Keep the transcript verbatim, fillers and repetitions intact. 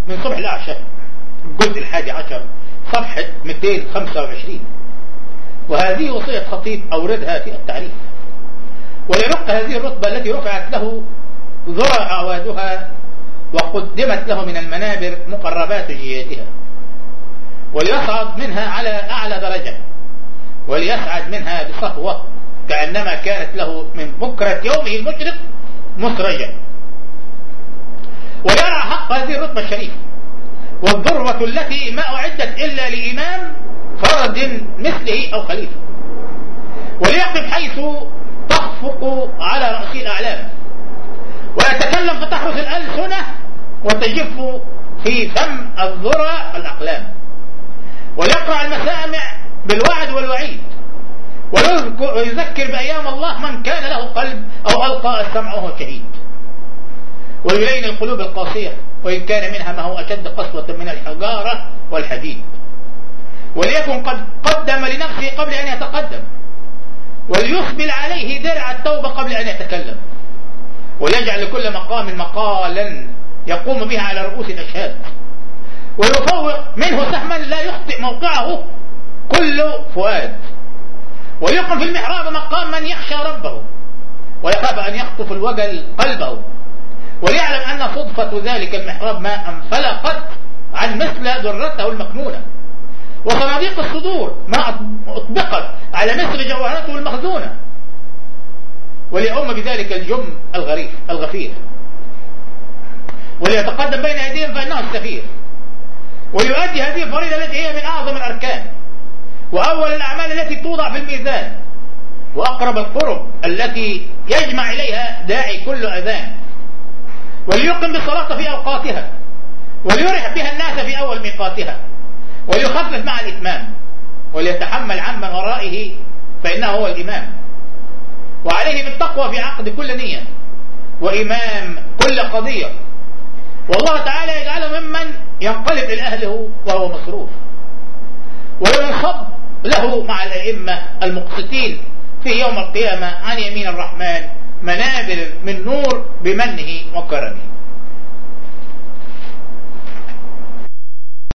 من صبح الأعشى الجزء الحادي عشر صفحة مئتين وخمسة وعشرين. وهذه وصية خطيب أوردها في التعريف. وليرق هذه الرتبة التي رفعت له ذرى أعوادها وقدمت له من المنابر مقربات جيادها، وليصعد منها على أعلى درجة، وليسعد منها بصفوة كأنما كانت له من بكرة يومه المشرق مسرجا، ويرى حق هذه الرتبة الشريفة والذروة التي ما أعدت إلا لإمام فرد مثله أو خليفة، وليقف حيث تخفق على رأسه الأعلام، ويتكلم فتحرس الألسنة وتجف في فم الذرى الأقلام، وليقرأ المسامع بالوعد والوعيد، ويذكر بأيام الله من كان له قلب أو ألقى السمع وهو شهيد، ويلين القلوب القاسية وإن كان منها ما هو أشد قسوة من الحجارة والحديد، وليكن قد قدم لنفسه قبل أن يتقدم، وليسبل عليه درع التوبة قبل أن يتكلم، وليجعل لكل مقام مقالا يقوم بها على رؤوس الأشهاد، ويفوق منه سهما لا يخطئ موقعه كل فؤاد، وليقم في المحراب مقام من يخشى ربه ويخاف أن يخطف الوجل قلبه، وليعلم أن صدفة ذلك المحراب ما انفلقت عن مثل ذرته المكنونة، وصناديق الصدور ما أطبقت على مثل جوهرته المخزونة، وليؤم بذلك الجم الغريف الغفير، وليتقدم بين أيديهم فإنه السفير، ويؤدي هذه الفريضة التي هي من أعظم الأركان وأول الأعمال التي توضع في الميزان، وأقرب القرب التي يجمع إليها داعي كل أذان، وليقم بالصلاة في أوقاتها، وليرح بها الناس في أول ميقاتها، وليخفف مع الإتمام، وليتحمل عمن ورائه فإنه هو الإمام، وعليه بالتقوى في عقد كل نية وإمام كل قضية، والله تعالى يجعله ممن ينقلب إلى أهله وهو مصروف، وينصب له مع الأئمة المقسطين في يوم القيامة عن يمين الرحمن منابر من نور بمنه وكرمه.